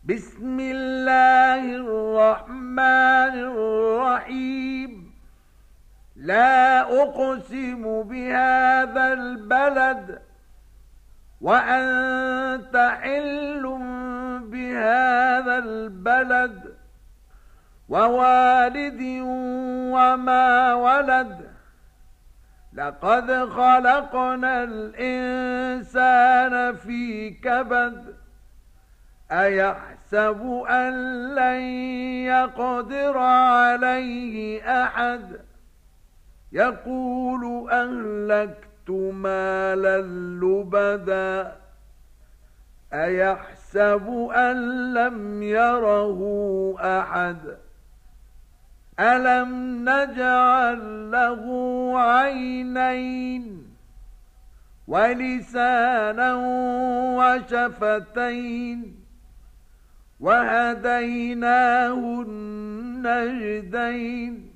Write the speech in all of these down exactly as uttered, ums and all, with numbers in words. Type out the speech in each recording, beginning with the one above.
بسم الله الرحمن الرحيم. لا أقسم بهذا البلد وأنت حل بهذا البلد ووالد وما ولد. لقد خلقنا الإنسان في كبد. أيحسب أن لن يقدر عليه أحد. يقول أهلكت مالا لبدا. أيحسب أن لم يره أحد. ألم نجعل له عينين ولسانا وشفتين وهديناه النجدين.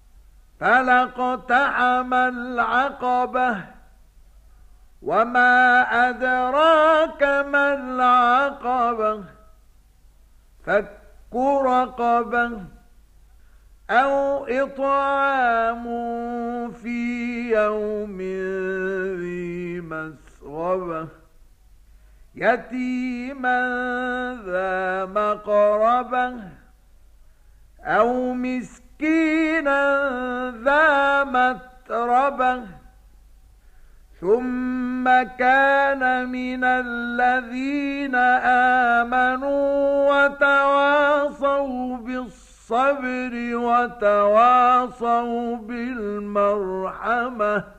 فلاقتحم العقبة وما أدراك ما العقبة. فك رقبة أو إطعام في يوم ذي مسغبة يتيما ذا مقربة أو مسكينا ذا متربة. ثم كان من الذين آمنوا وتواصوا بالصبر وتواصوا بالمرحمة.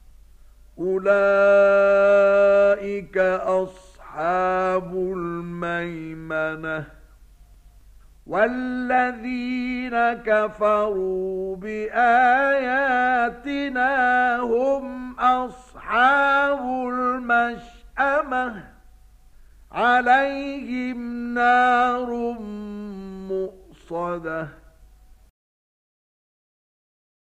أولئك أصحاب الميمنة. والذين كفروا بآياتنا هم أصحاب المشأمة. عليهم نار مؤصدة.